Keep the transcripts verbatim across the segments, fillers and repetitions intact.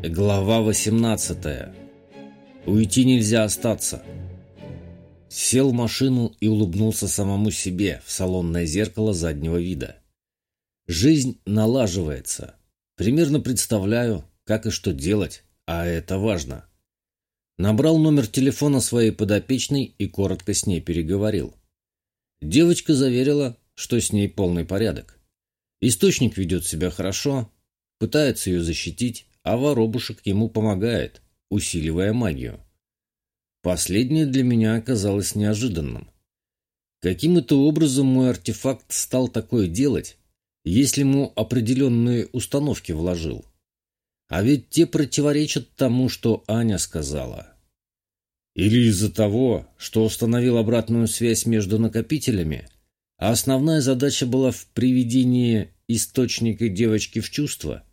Глава восемнадцатая. Уйти нельзя остаться. Сел в машину и улыбнулся самому себе в салонное зеркало заднего вида. Жизнь налаживается. Примерно представляю, как и что делать, а это важно. Набрал номер телефона своей подопечной и коротко с ней переговорил. Девочка заверила, что с ней полный порядок. Источник ведет себя хорошо, пытается ее защитить, а воробушек ему помогает, усиливая магию. Последнее для меня оказалось неожиданным. Каким это образом мой артефакт стал такое делать, если ему определенные установки вложил? А ведь те противоречат тому, что Аня сказала. Или из-за того, что установил обратную связь между накопителями, а основная задача была в приведении источника девочки в чувство?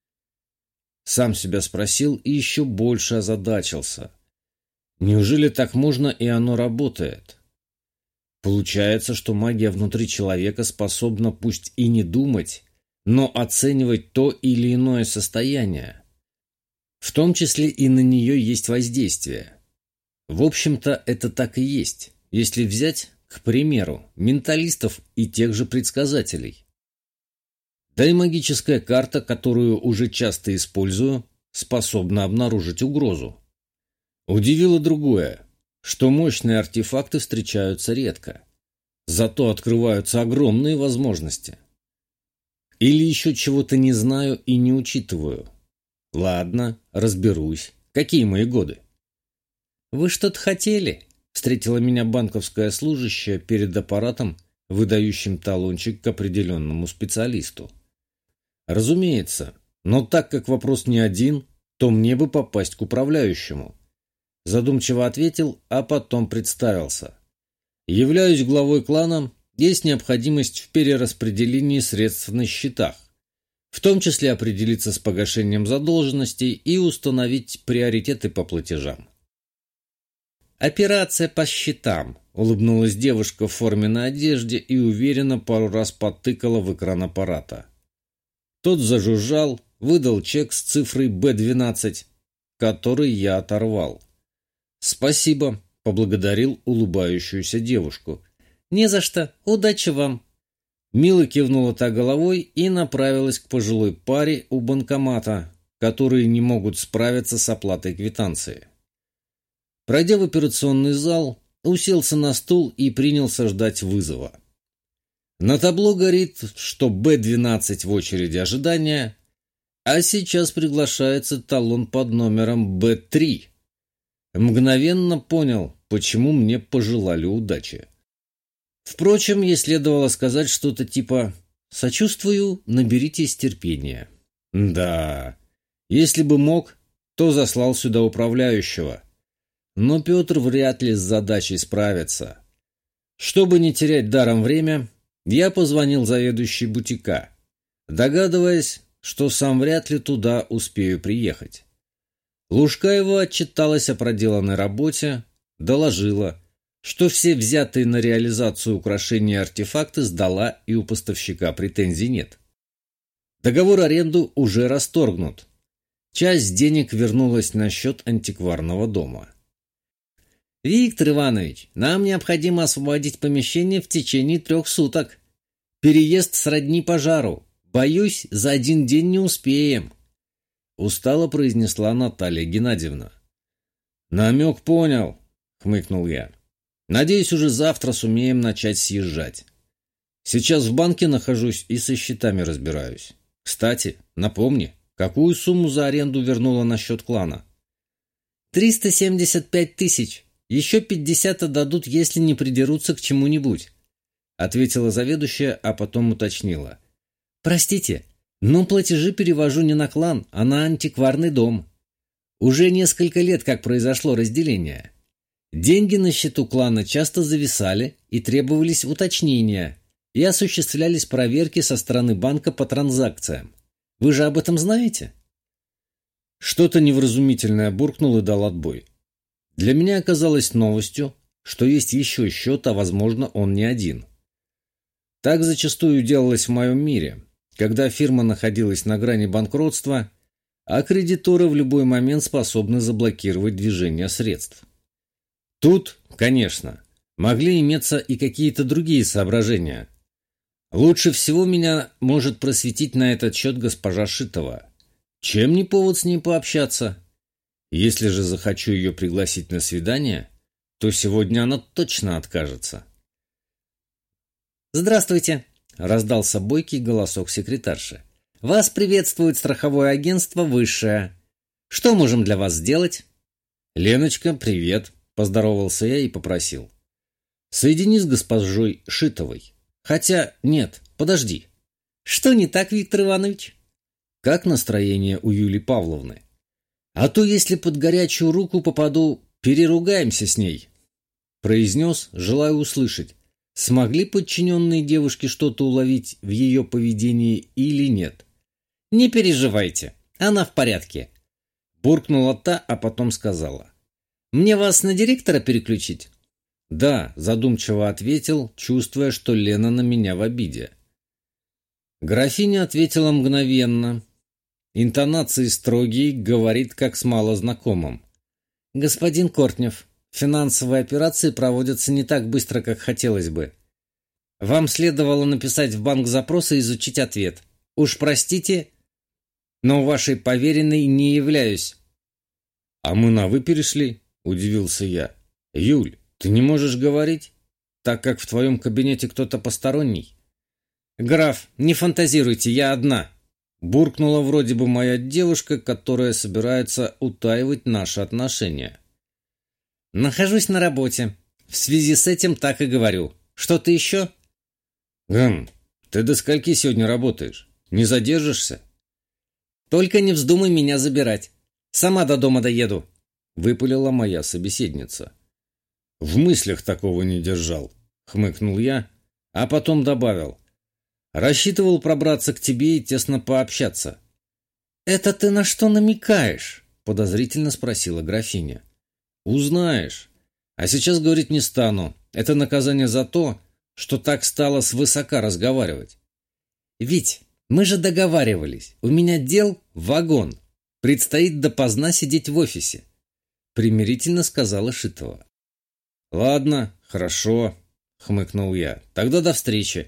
Сам себя спросил и еще больше озадачился. Неужели так можно и оно работает? Получается, что магия внутри человека способна пусть и не думать, но оценивать то или иное состояние. В том числе и на нее есть воздействие. В общем-то, это так и есть, если взять, к примеру, менталистов и тех же предсказателей. Да и магическая карта, которую уже часто использую, способна обнаружить угрозу. Удивило другое, что мощные артефакты встречаются редко. Зато открываются огромные возможности. Или еще чего-то не знаю и не учитываю. Ладно, разберусь. Какие мои годы? «Вы что-то хотели?» — встретила меня банковская служащая перед аппаратом, выдающим талончик к определенному специалисту. Разумеется, но так как вопрос не один, то мне бы попасть к управляющему. Задумчиво ответил, а потом представился. Являюсь главой клана, есть необходимость в перераспределении средств на счетах, в том числе определиться с погашением задолженностей и установить приоритеты по платежам. «Операция по счетам», — улыбнулась девушка в форменной одежде и уверенно пару раз потыкала в экран аппарата. Тот зажужжал, выдал чек с цифрой бэ двенадцать, который я оторвал. «Спасибо», — поблагодарил улыбающуюся девушку. «Не за что. Удачи вам». Мила кивнула та головой и направилась к пожилой паре у банкомата, которые не могут справиться с оплатой квитанции. Пройдя в операционный зал, уселся на стул и принялся ждать вызова. На табло горит, что бэ двенадцать в очереди ожидания, а сейчас приглашается талон под номером бэ три. Мгновенно понял, почему мне пожелали удачи. Впрочем, ей следовало сказать что-то типа «Сочувствую, наберитесь терпения». Да, если бы мог, то заслал сюда управляющего. Но Петр вряд ли с задачей справится. Чтобы не терять даром время, я позвонил заведующей бутика, догадываясь, что сам вряд ли туда успею приехать. Лужкаева отчиталась о проделанной работе, доложила, что все взятые на реализацию украшения и артефакты сдала и у поставщика претензий нет. Договор аренду уже расторгнут. Часть денег вернулась на счет антикварного дома. «Виктор Иванович, нам необходимо освободить помещение в течение трех суток. Переезд сродни пожару. Боюсь, за один день не успеем», — устало произнесла Наталья Геннадьевна. «Намек понял», — хмыкнул я. «Надеюсь, уже завтра сумеем начать съезжать. Сейчас в банке нахожусь и со счетами разбираюсь. Кстати, напомни, какую сумму за аренду вернула на счет клана?» «Триста семьдесят пять тысяч. Еще пятьдесят отдадут, если не придерутся к чему-нибудь», — ответила заведующая, а потом уточнила. «Простите, но платежи перевожу не на клан, а на антикварный дом. Уже несколько лет как произошло разделение. Деньги на счету клана часто зависали и требовались уточнения, и осуществлялись проверки со стороны банка по транзакциям. Вы же об этом знаете?» Что-то невразумительное буркнул и дал отбой. Для меня оказалось новостью, что есть еще счет, а возможно он не один. Так зачастую делалось в моем мире, когда фирма находилась на грани банкротства, а кредиторы в любой момент способны заблокировать движение средств. Тут, конечно, могли иметься и какие-то другие соображения. Лучше всего меня может просветить на этот счет госпожа Шитова. Чем не повод с ней пообщаться? Если же захочу ее пригласить на свидание, то сегодня она точно откажется. «Здравствуйте!» – раздался бойкий голосок секретарши. «Вас приветствует страховое агентство «Высшее». Что можем для вас сделать?» «Леночка, привет!» – поздоровался я и попросил. «Соедини с госпожой Шитовой. Хотя нет, подожди». «Что не так, Виктор Иванович?» «Как настроение у Юлии Павловны? А то, если под горячую руку попаду, переругаемся с ней», – произнес, желая услышать, смогли подчиненные девушки что-то уловить в ее поведении или нет. «Не переживайте, она в порядке», – буркнула та, а потом сказала. «Мне вас на директора переключить?» «Да», – задумчиво ответил, чувствуя, что Лена на меня в обиде. Графиня ответила мгновенно. Интонации строгие, говорит как с малознакомым. «Господин Кортнев, финансовые операции проводятся не так быстро, как хотелось бы. Вам следовало написать в банк запрос и изучить ответ. Уж простите, но вашей поверенной не являюсь». «А мы на «вы» перешли?» – удивился я. «Юль, ты не можешь говорить, так как в твоем кабинете кто-то посторонний?» «Граф, не фантазируйте, я одна», – буркнула вроде бы моя девушка, которая собирается утаивать наши отношения. «Нахожусь на работе. В связи с этим так и говорю. Что-то еще?» «Гм, ты до скольки сегодня работаешь? Не задержишься?» «Только не вздумай меня забирать. Сама до дома доеду», – выпалила моя собеседница. «В мыслях такого не держал», – хмыкнул я, а потом добавил. «Рассчитывал пробраться к тебе и тесно пообщаться». «Это ты на что намекаешь?» – подозрительно спросила графиня. «Узнаешь. А сейчас говорить не стану. Это наказание за то, что так стало свысока разговаривать». «Вить, мы же договаривались. У меня дел вагон. Предстоит допоздна сидеть в офисе», – примирительно сказала Шитова. «Ладно, хорошо», – хмыкнул я. «Тогда до встречи».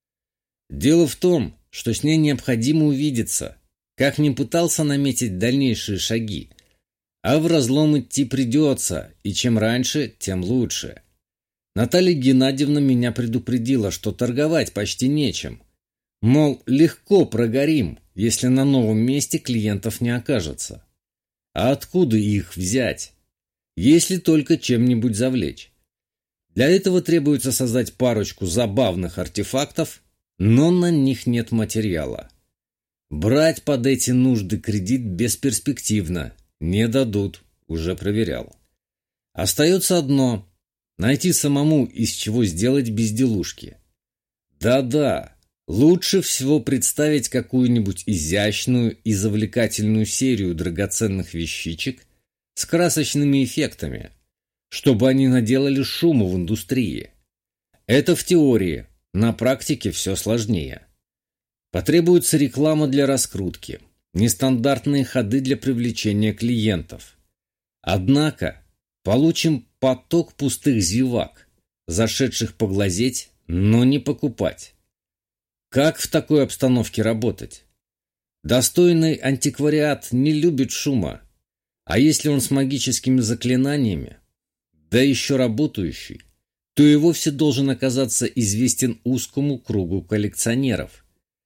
Дело в том, что с ней необходимо увидеться. Как ни пытался наметить дальнейшие шаги, а в разлом идти придется, и чем раньше, тем лучше. Наталья Геннадьевна меня предупредила, что торговать почти нечем. Мол, легко прогорим, если на новом месте клиентов не окажется. А откуда их взять, если только чем-нибудь завлечь? Для этого требуется создать парочку забавных артефактов, но на них нет материала. Брать под эти нужды кредит бесперспективно. Не дадут, уже проверял. Остается одно – найти самому, из чего сделать безделушки. Да-да, лучше всего представить какую-нибудь изящную и завлекательную серию драгоценных вещичек с красочными эффектами, чтобы они наделали шуму в индустрии. Это в теории, на практике все сложнее. Потребуется реклама для раскрутки, нестандартные ходы для привлечения клиентов. Однако получим поток пустых зевак, зашедших поглазеть, но не покупать. Как в такой обстановке работать? Достойный антиквариат не любит шума, а если он с магическими заклинаниями, да еще работающий, то и вовсе должен оказаться известен узкому кругу коллекционеров.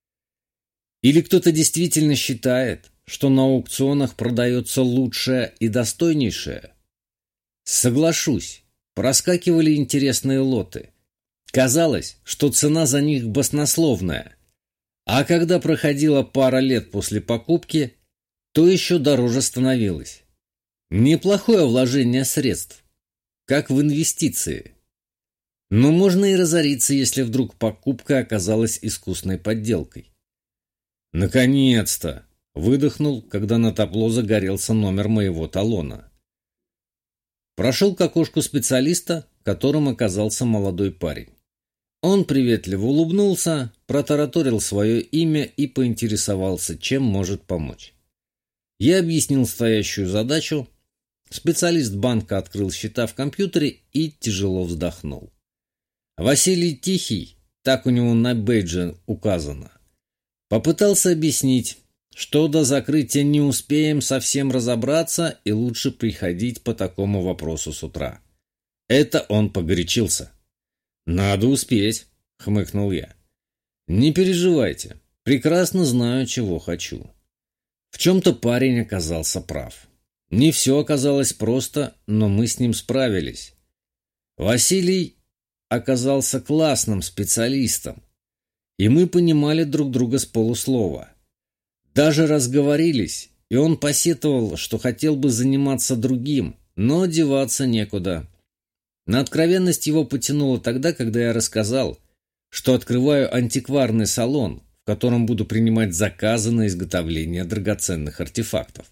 Или кто-то действительно считает, что на аукционах продается лучшее и достойнейшее? Соглашусь, проскакивали интересные лоты. Казалось, что цена за них баснословная. А когда проходила пара лет после покупки, то еще дороже становилось. Неплохое вложение средств, как в инвестиции. Но можно и разориться, если вдруг покупка оказалась искусной подделкой. «Наконец-то!» – выдохнул, когда на табло загорелся номер моего талона. Прошел к окошку специалиста, которым оказался молодой парень. Он приветливо улыбнулся, протараторил свое имя и поинтересовался, чем может помочь. Я объяснил стоящую задачу. Специалист банка открыл счета в компьютере и тяжело вздохнул. Василий Тихий, так у него на бейдже указано, попытался объяснить, что до закрытия не успеем совсем разобраться и лучше приходить по такому вопросу с утра. Это он погорячился. «Надо успеть», — хмыкнул я. «Не переживайте, прекрасно знаю, чего хочу». В чем-то парень оказался прав. Не все оказалось просто, но мы с ним справились. Василий оказался классным специалистом, и мы понимали друг друга с полуслова. Даже разговорились, и он посетовал, что хотел бы заниматься другим, но деваться некуда. На откровенность его потянуло тогда, когда я рассказал, что открываю антикварный салон, в котором буду принимать заказы на изготовление драгоценных артефактов.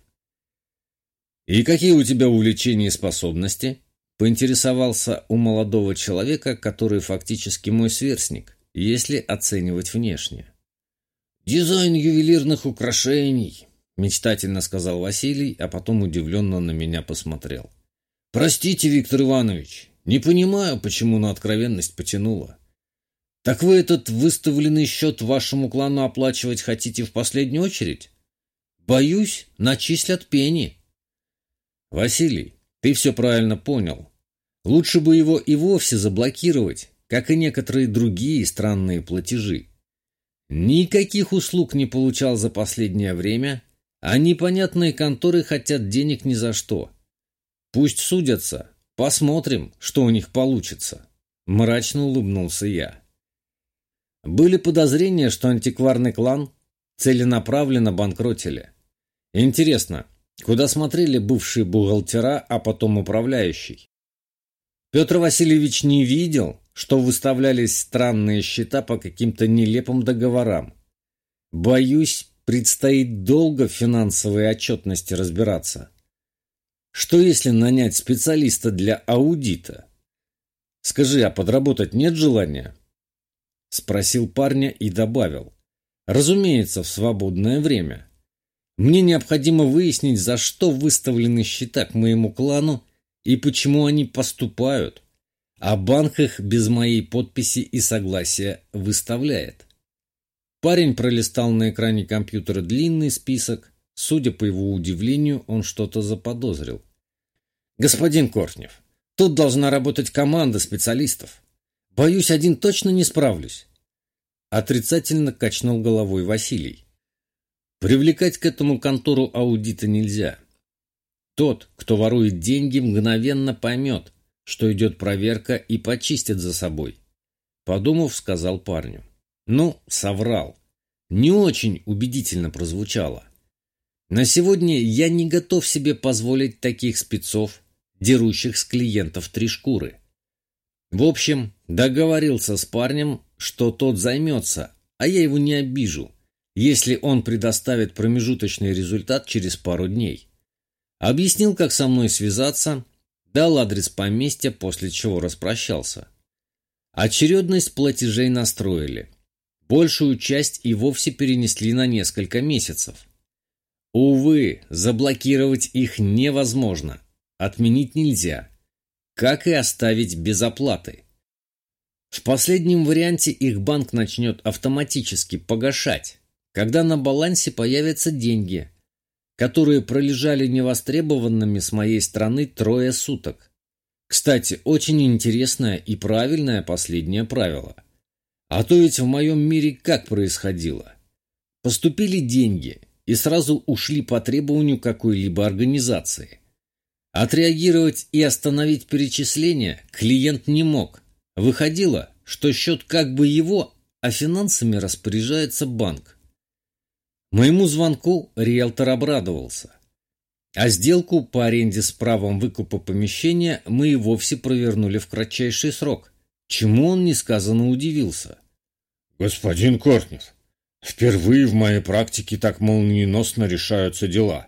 «И какие у тебя увлечения и способности?» — поинтересовался у молодого человека, который фактически мой сверстник, если оценивать внешне. «Дизайн ювелирных украшений», — мечтательно сказал Василий, а потом удивленно на меня посмотрел. «Простите, Виктор Иванович, не понимаю, почему на откровенность потянуло. Так вы этот выставленный счет вашему клану оплачивать хотите в последнюю очередь? Боюсь, начислят пени». «Василий, ты все правильно понял. Лучше бы его и вовсе заблокировать, как и некоторые другие странные платежи. Никаких услуг не получал за последнее время, а непонятные конторы хотят денег ни за что. Пусть судятся, посмотрим, что у них получится», — мрачно улыбнулся я. Были подозрения, что антикварный клан целенаправленно банкротили. Интересно, куда смотрели бывшие бухгалтера, а потом управляющий? Петр Васильевич не видел, что выставлялись странные счета по каким-то нелепым договорам. Боюсь, предстоит долго в финансовой отчетности разбираться. Что если нанять специалиста для аудита? Скажи, а подработать нет желания? Спросил парня и добавил. Разумеется, в свободное время. Мне необходимо выяснить, за что выставлены счета к моему клану и почему они поступают, а банк их без моей подписи и согласия выставляет. Парень пролистал на экране компьютера длинный список. Судя по его удивлению, он что-то заподозрил. «Господин Кортнев, тут должна работать команда специалистов. Боюсь, один точно не справлюсь». Отрицательно качнул головой Василий. Привлекать к этому контору аудита нельзя. Тот, кто ворует деньги, мгновенно поймет, что идет проверка, и почистит за собой. Подумав, сказал парню. Ну, соврал. Не очень убедительно прозвучало. На сегодня я не готов себе позволить таких спецов, дерущих с клиентов три шкуры. В общем, договорился с парнем, что тот займется, а я его не обижу, если он предоставит промежуточный результат через пару дней. Объяснил, как со мной связаться, дал адрес поместья, после чего распрощался. Очередность платежей настроили. Большую часть и вовсе перенесли на несколько месяцев. Увы, заблокировать их невозможно, отменить нельзя, как и оставить без оплаты. В последнем варианте их банк начнет автоматически погашать, когда на балансе появятся деньги, которые пролежали невостребованными с моей стороны трое суток. Кстати, очень интересное и правильное последнее правило. А то ведь в моем мире как происходило? Поступили деньги и сразу ушли по требованию какой-либо организации. Отреагировать и остановить перечисление клиент не мог. Выходило, что счет как бы его, а финансами распоряжается банк. Моему звонку риэлтор обрадовался. А сделку по аренде с правом выкупа помещения мы и вовсе провернули в кратчайший срок, чему он несказанно удивился. «Господин Кортнев, впервые в моей практике так молниеносно решаются дела».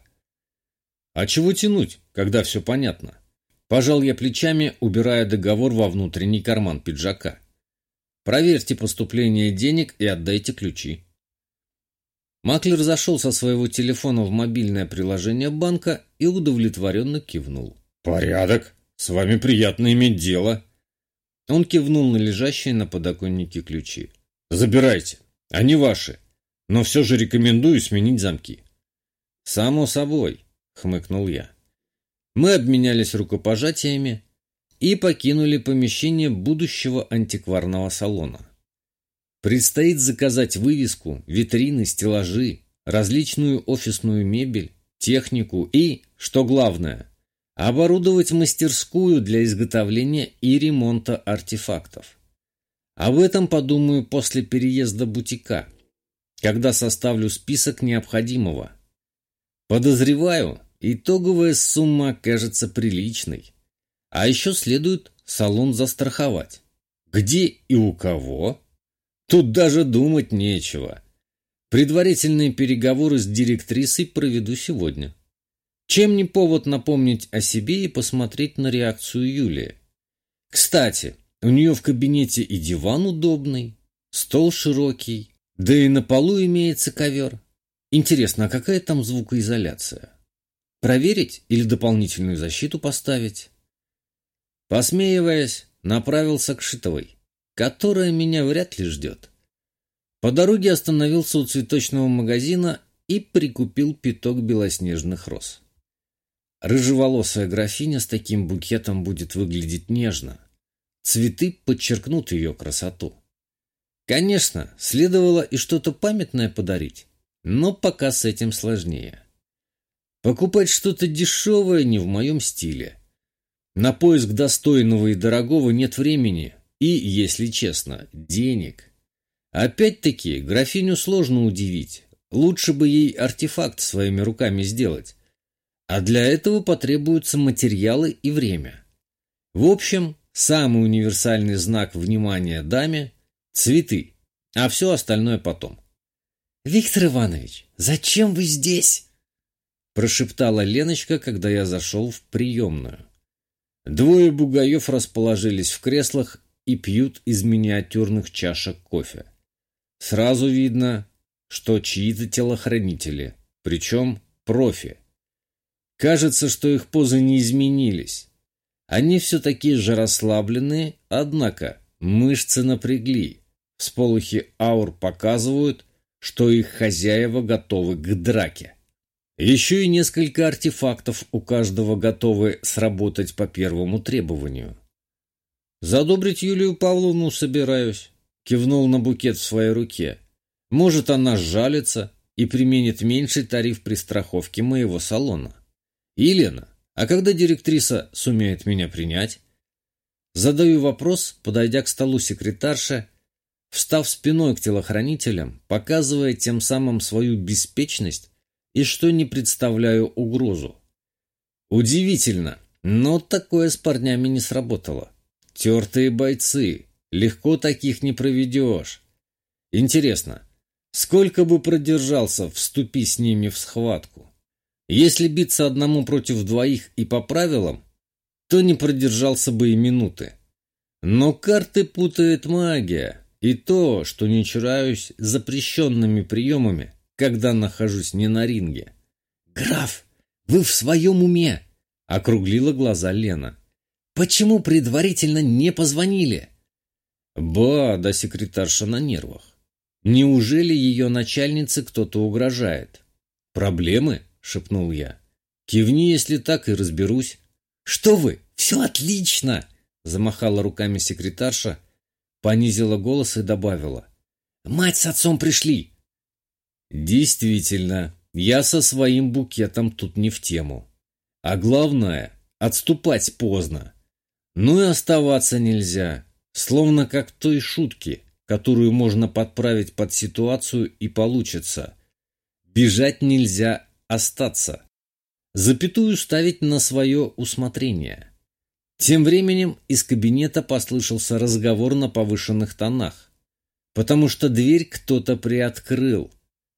«А чего тянуть, когда все понятно?» Пожал я плечами, убирая договор во внутренний карман пиджака. «Проверьте поступление денег и отдайте ключи». Маклер зашел со своего телефона в мобильное приложение банка и удовлетворенно кивнул. «Порядок. С вами приятно иметь дело». Он кивнул на лежащие на подоконнике ключи. «Забирайте. Они ваши. Но все же рекомендую сменить замки». «Само собой», — хмыкнул я. Мы обменялись рукопожатиями и покинули помещение будущего антикварного салона. Предстоит заказать вывеску, витрины, стеллажи, различную офисную мебель, технику и, что главное, оборудовать мастерскую для изготовления и ремонта артефактов. Об этом подумаю после переезда бутика, когда составлю список необходимого. Подозреваю, итоговая сумма окажется приличной. А еще следует салон застраховать. Где и у кого? Тут даже думать нечего. Предварительные переговоры с директрисой проведу сегодня. Чем не повод напомнить о себе и посмотреть на реакцию Юлии. Кстати, у нее в кабинете и диван удобный, стол широкий, да и на полу имеется ковер. Интересно, а какая там звукоизоляция? Проверить или дополнительную защиту поставить? Посмеиваясь, направился к Шитовой, которая меня вряд ли ждет. По дороге остановился у цветочного магазина и прикупил пяток белоснежных роз. Рыжеволосая графиня с таким букетом будет выглядеть нежно. Цветы подчеркнут ее красоту. Конечно, следовало и что-то памятное подарить, но пока с этим сложнее. Покупать что-то дешевое не в моем стиле. На поиск достойного и дорогого нет времени и, если честно, денег. Опять-таки, графиню сложно удивить. Лучше бы ей артефакт своими руками сделать. А для этого потребуются материалы и время. В общем, самый универсальный знак внимания даме – цветы, а все остальное потом. «Виктор Иванович, зачем вы здесь?» – прошептала Леночка, когда я зашел в приемную. Двое бугаев расположились в креслах и пьют из миниатюрных чашек кофе. Сразу видно, что чьи-то телохранители, причем профи. Кажется, что их позы не изменились. Они все такие же расслабленные, однако мышцы напрягли. Всполохи аур показывают, что их хозяева готовы к драке. Еще и несколько артефактов у каждого готовы сработать по первому требованию. «Задобрить Юлию Павловну собираюсь», — кивнул на букет в своей руке. «Может, она сжалится и применит меньший тариф при страховке моего салона. Елена, а когда директриса сумеет меня принять?» Задаю вопрос, подойдя к столу секретарша, встав спиной к телохранителям, показывая тем самым свою беспечность и что не представляю угрозу. Удивительно, но такое с парнями не сработало. Тертые бойцы, легко таких не проведешь. Интересно, сколько бы продержался, вступи с ними в схватку? Если биться одному против двоих и по правилам, то не продержался бы и минуты. Но карты путает магия, и то, что не чураюсь запрещенными приемами, когда нахожусь не на ринге. «Граф, вы в своем уме?» — округлила глаза Лена. «Почему предварительно не позвонили?» Ба, да секретарша на нервах. Неужели ее начальнице кто-то угрожает? «Проблемы?» — шепнул я. «Кивни, если так, и разберусь». «Что вы? Все отлично!» — замахала руками секретарша, понизила голос и добавила. «Мать с отцом пришли!» Действительно, я со своим букетом тут не в тему. А главное, отступать поздно. Ну и оставаться нельзя, словно как в той шутке, которую можно подправить под ситуацию и получится. Бежать нельзя, остаться. Запятую ставить на свое усмотрение. Тем временем из кабинета послышался разговор на повышенных тонах, потому что дверь кто-то приоткрыл.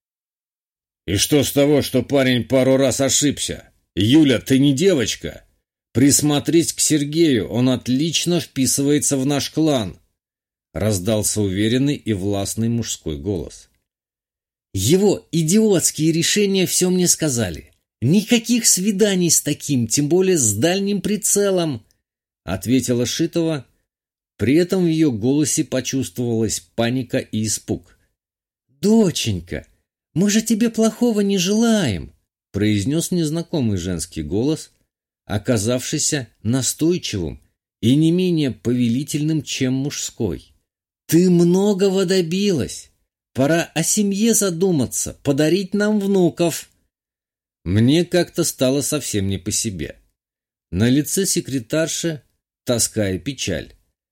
«И что с того, что парень пару раз ошибся? Юля, ты не девочка. Присмотрись к Сергею, он отлично вписывается в наш клан», раздался уверенный и властный мужской голос. Его идиотские решения все мне сказали. Никаких свиданий с таким, тем более с дальним прицелом, ответила Шитова. При этом в ее голосе почувствовалась паника и испуг. «Доченька, мы же тебе плохого не желаем», произнес незнакомый женский голос, оказавшийся настойчивым и не менее повелительным, чем мужской. «Ты многого добилась. Пора о семье задуматься, подарить нам внуков». Мне как-то стало совсем не по себе. На лице секретарши тоска и печаль.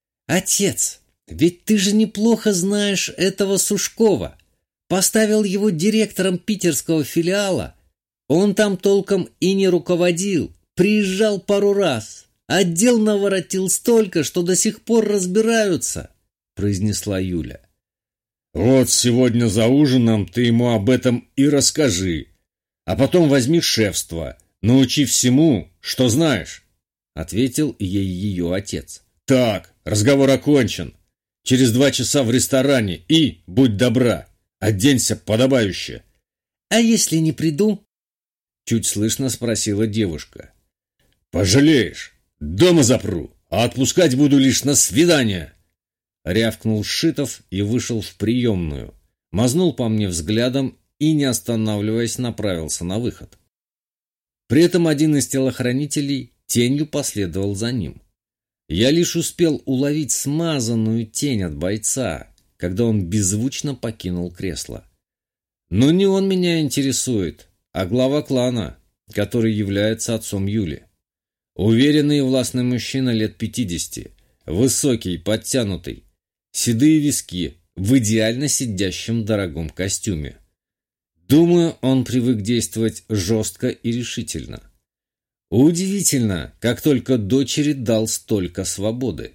«Отец, ведь ты же неплохо знаешь этого Сушкова. Поставил его директором питерского филиала. Он там толком и не руководил. Приезжал пару раз. Отдел наворотил столько, что до сих пор разбираются», произнесла Юля. «Вот сегодня за ужином ты ему об этом и расскажи, а потом возьми шефство, научи всему, что знаешь», ответил ей ее отец. «Так, разговор окончен. Через два часа в ресторане и, будь добра, оденься подобающе». «А если не приду?» Чуть слышно спросила девушка. «Пожалеешь, дома запру, а отпускать буду лишь на свидание», рявкнул Шитов и вышел в приемную, мазнул по мне взглядом и, не останавливаясь, направился на выход. При этом один из телохранителей тенью последовал за ним. Я лишь успел уловить смазанную тень от бойца, когда он беззвучно покинул кресло. Но не он меня интересует, а глава клана, который является отцом Юли. Уверенный и властный мужчина лет пятидесяти, высокий, подтянутый, седые виски, в идеально сидящем дорогом костюме. Думаю, он привык действовать жестко и решительно. Удивительно, как только дочери дал столько свободы.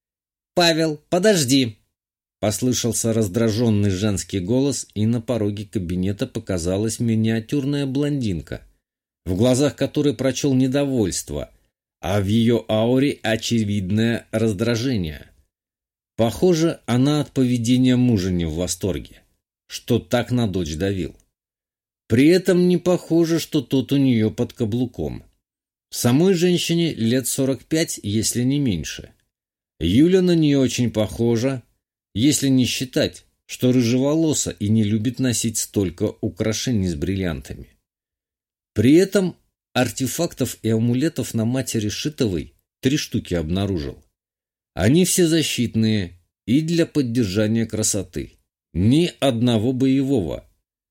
«Павел, подожди!» Послышался раздраженный женский голос, и на пороге кабинета показалась миниатюрная блондинка, в глазах которой прочел недовольство, а в ее ауре очевидное раздражение. Похоже, она от поведения мужа не в восторге, что так на дочь давил. При этом не похоже, что тот у нее под каблуком. Самой женщине лет сорок пять, если не меньше. Юля на нее очень похожа, если не считать, что рыжеволоса и не любит носить столько украшений с бриллиантами. При этом артефактов и амулетов на матери Шитовой три штуки обнаружил. Они все защитные и для поддержания красоты. Ни одного боевого.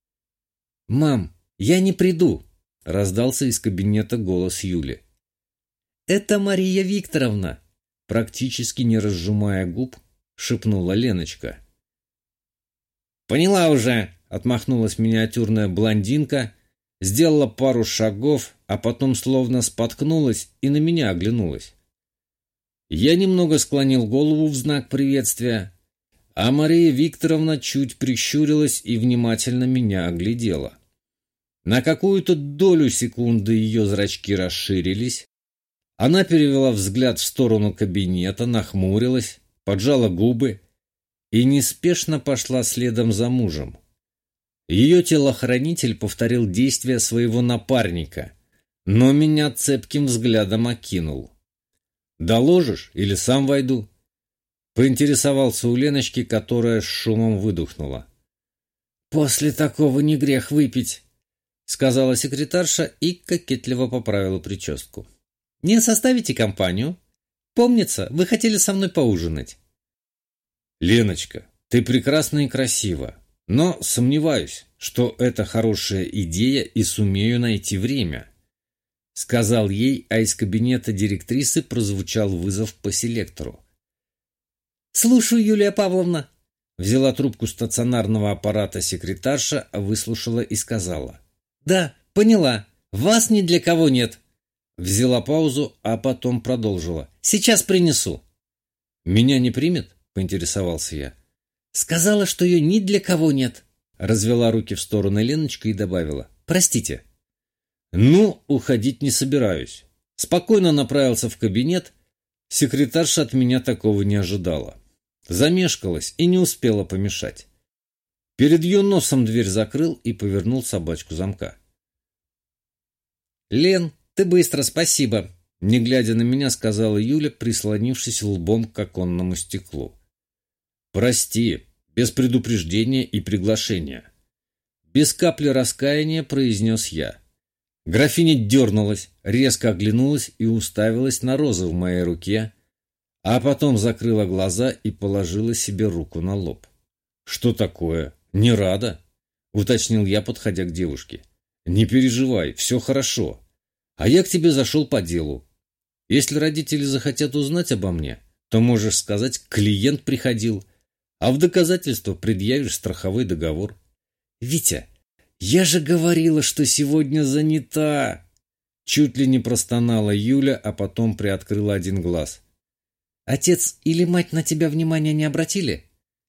«Мам, я не приду!» — раздался из кабинета голос Юли. «Это Мария Викторовна!» — практически не разжимая губ, шепнула Леночка. «Поняла уже!» — отмахнулась миниатюрная блондинка, сделала пару шагов, а потом словно споткнулась и на меня оглянулась. Я немного склонил голову в знак приветствия, а Мария Викторовна чуть прищурилась и внимательно меня оглядела. На какую-то долю секунды ее зрачки расширились. Она перевела взгляд в сторону кабинета, нахмурилась, поджала губы и неспешно пошла следом за мужем. Ее телохранитель повторил действия своего напарника, но меня цепким взглядом окинул. «Доложишь или сам войду?» Поинтересовался у Леночки, которая с шумом выдохнула. «После такого не грех выпить», — сказала секретарша и кокетливо поправила прическу. «Не составите компанию? Помнится, вы хотели со мной поужинать». «Леночка, ты прекрасна и красива, но сомневаюсь, что это хорошая идея и сумею найти время», — сказал ей, а из кабинета директрисы прозвучал вызов по селектору. «Слушаю, Юлия Павловна», — взяла трубку стационарного аппарата секретарша, выслушала и сказала. «Да, поняла, вас ни для кого нет». Взяла паузу, а потом продолжила. «Сейчас принесу». «Меня не примет?» — поинтересовался я. «Сказала, что ее ни для кого нет», — развела руки в сторону Леночка и добавила. «Простите». «Ну, уходить не собираюсь». Спокойно направился в кабинет. Секретарша от меня такого не ожидала. Замешкалась и не успела помешать. Перед ее носом дверь закрыл и повернул собачку замка. «Лен, ты быстро, спасибо!» Не глядя на меня, сказала Юля, прислонившись лбом к оконному стеклу. «Прости, без предупреждения и приглашения». Без капли раскаяния произнес я. Графиня дернулась, резко оглянулась и уставилась на розы в моей руке, а потом закрыла глаза и положила себе руку на лоб. «Что такое? Не рада?» — уточнил я, подходя к девушке. «Не переживай, все хорошо. А я к тебе зашел по делу. Если родители захотят узнать обо мне, то можешь сказать, клиент приходил, а в доказательство предъявишь страховой договор». «Витя, я же говорила, что сегодня занята!» Чуть ли не простонала Юля, а потом приоткрыла один глаз. «Отец или мать на тебя внимания не обратили?»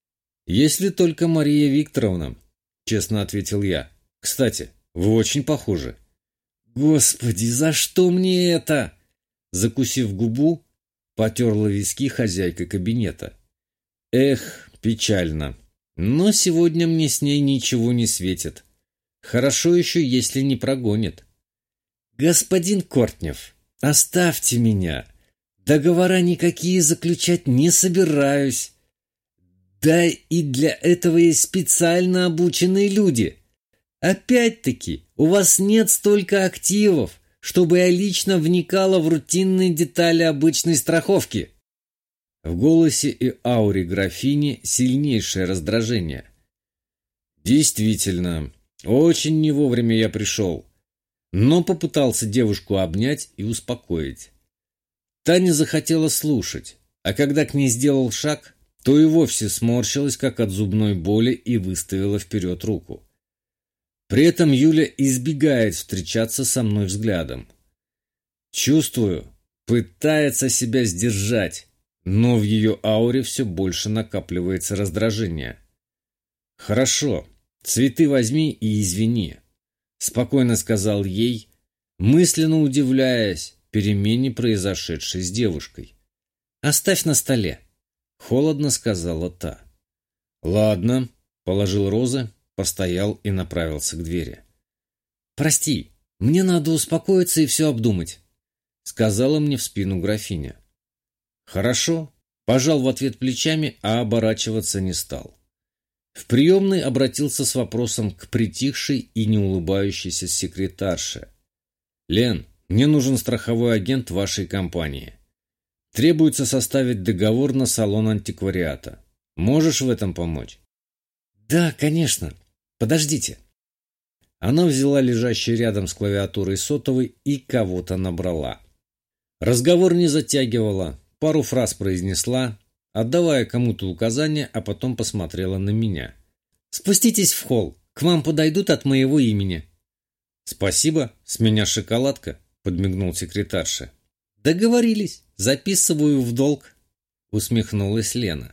«Если только Мария Викторовна», — честно ответил я. «Кстати, вы очень похожи». «Господи, за что мне это?» Закусив губу, потерла виски хозяйка кабинета. «Эх, печально. Но сегодня мне с ней ничего не светит. Хорошо еще, если не прогонит». «Господин Кортнев, оставьте меня. Договора никакие заключать не собираюсь. Да и для этого есть специально обученные люди. Опять-таки, у вас нет столько активов, чтобы я лично вникала в рутинные детали обычной страховки». В голосе и ауре графини сильнейшее раздражение. «Действительно, очень не вовремя я пришел», но попытался девушку обнять и успокоить. Таня захотела слушать, а когда к ней сделал шаг, то и вовсе сморщилась, как от зубной боли, и выставила вперед руку. При этом Юля избегает встречаться со мной взглядом. Чувствую, пытается себя сдержать, но в ее ауре все больше накапливается раздражение. «Хорошо, цветы возьми и извини», — спокойно сказал ей, мысленно удивляясь перемене, произошедшей с девушкой. «Оставь на столе», — холодно сказала та. «Ладно», — положил розы, постоял и направился к двери. «Прости, мне надо успокоиться и все обдумать», — сказала мне в спину графиня. «Хорошо», — пожал в ответ плечами, а оборачиваться не стал. В приемной обратился с вопросом к притихшей и не улыбающейся секретарше. «Лен, мне нужен страховой агент вашей компании. Требуется составить договор на салон антиквариата. Можешь в этом помочь?» «Да, конечно. Подождите». Она взяла лежащий рядом с клавиатурой сотовый и кого-то набрала. Разговор не затягивала, пару фраз произнесла, отдавая кому-то указания, а потом посмотрела на меня. «Спуститесь в холл, к вам подойдут от моего имени». «Спасибо, с меня шоколадка», — подмигнул секретарша. «Договорились, записываю в долг», — усмехнулась Лена.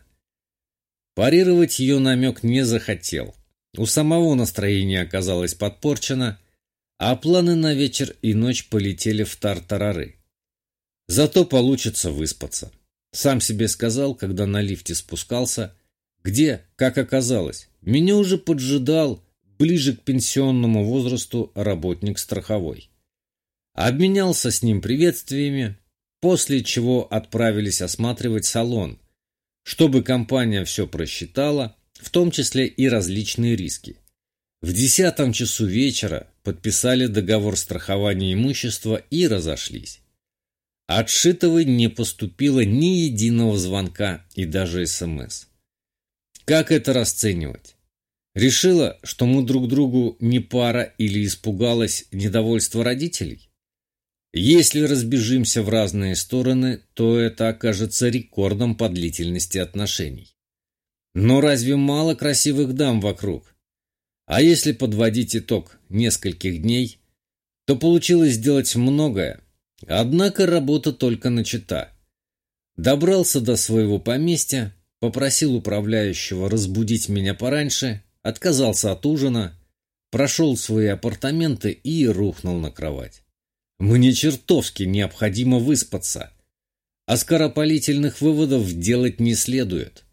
Парировать ее намек не захотел. У самого настроение оказалось подпорчено, а планы на вечер и ночь полетели в тартарары. Зато получится выспаться. Сам себе сказал, когда на лифте спускался, где, как оказалось, меня уже поджидал ближе к пенсионному возрасту работник страховой. Обменялся с ним приветствиями, после чего отправились осматривать салон, чтобы компания все просчитала, в том числе и различные риски. В десятом часу вечера подписали договор страхования имущества и разошлись. От Шитовой не поступило ни единого звонка и даже СМС. Как это расценивать? Решила, что мы друг другу не пара или испугалась недовольства родителей? Если разбежимся в разные стороны, то это окажется рекордом по длительности отношений. Но разве мало красивых дам вокруг? А если подводить итог нескольких дней, то получилось сделать многое. Однако работа только начата. Добрался до своего поместья, попросил управляющего разбудить меня пораньше, отказался от ужина, прошел в свои апартаменты и рухнул на кровать. Мне чертовски необходимо выспаться, а скоропалительных выводов делать не следует.